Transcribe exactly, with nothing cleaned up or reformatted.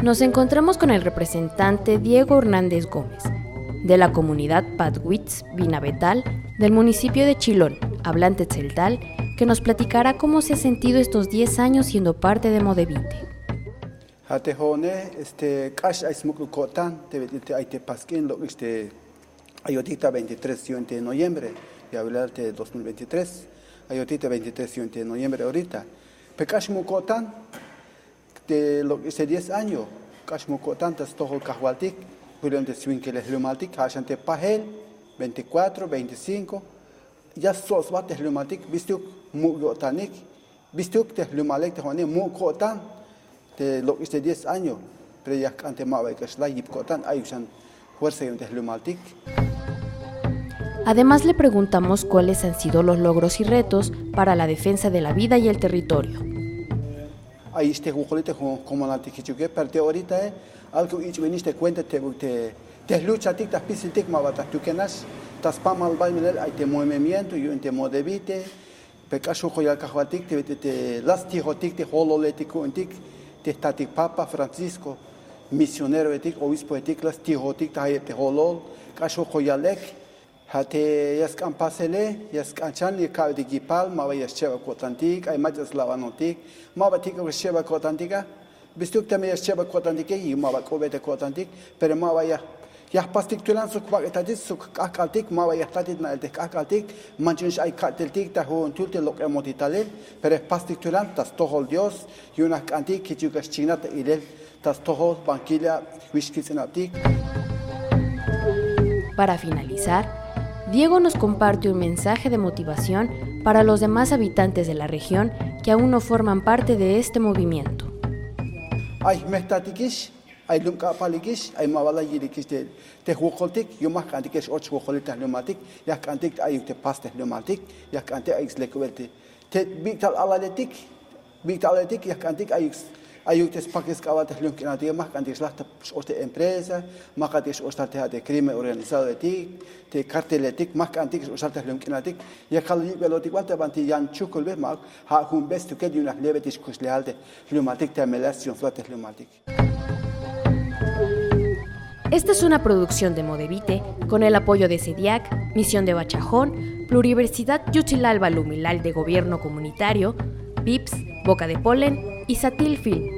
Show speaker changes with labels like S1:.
S1: Nos encontramos con el representante Diego Hernández Gómez, de la comunidad Patwitz Binavetal del municipio de Chilón, hablante tzeltal, que nos platicará cómo se ha sentido estos diez años siendo parte de Modevite.
S2: Hatejone, este, cash es muy cortan, te te hay te pasquín, lo este, ayotita veintitrés de noviembre, y hablar de dos mil veintitrés, ayotita veintitrés de noviembre ahorita. Pero cash muy cortan, de lo que este diez años, cash muy cortan, tas todo cajualtic, William de Swinkeles Lumatic, hachante pahel, veinticuatro, veinticinco, ya sos bates Lumatic, viste muy cortanik, viste que Lumalek te jone muy cortan. De lo que este diez años, pero ya ante más que es la hipcotan, hay un fuerza y un deslumaltic.
S1: Además le preguntamos cuáles han sido los logros y retos para la defensa de la vida y el territorio.
S2: Ahí este juguete como la tiquichuque, pero ahorita algo que viniste cuenta te te te lucha tic tas pisitic mabata tu kenas tas pamal baimel hay te movimiento y un te Modevite, pecacho joya cajuatic te te lastijotic te hololetico antic Testatic Papa Francisco, misionero etic, obispo etic, las tijotic, tahete holol, cacho joyalek, hate yaskan pasele, yaskanchan y cabe de gipal, mava yascheva cotantic, hay más lavanotic, mava tica yascheva cotantica, bistuk también yascheva cotantique y mava cobete cotantic, pero mava ya. Ya pastik tulan suk paketadis suk akaltik mawa ya tadid na eltek akaltik manchunsh ay kateltik ta hu tulte lok emotitalel pero pastik tulan tas tohol dios y una antik que chugas chinata ilel tas tohol banquilla wishkitsenatik.
S1: Para finalizar, Diego nos comparte un mensaje de motivación para los demás habitantes de la región que aún no forman parte de este movimiento.
S2: Ay mehtatikis Ay lumka palikish, ay mawala yirikish te te hukoltik, yo más cantiques ocho hukolita lumatic, ya cantic ay te paste lumatic, ya cante ay slecuelte. Te vital alaletic, vital alaletic, ya cantic ay ay te spakes kawate lumkinatic, más cantiques la oste empresa, más cantiques ostarte de crimen organizado de ti, te carteletic, más cantiques ostarte lumkinatic, ya calli velotic walta banti yan chukulbe mag, ha hun best to get una levetis kuslealte, lumatic te melación flotes lumatic.
S1: Esta es una producción de Modevite con el apoyo de CEDIAC, Misión de Bachajón, Pluriversidad Yuchilalba Lumilal de Gobierno Comunitario, V I P S, Boca de Polen y Satil Film.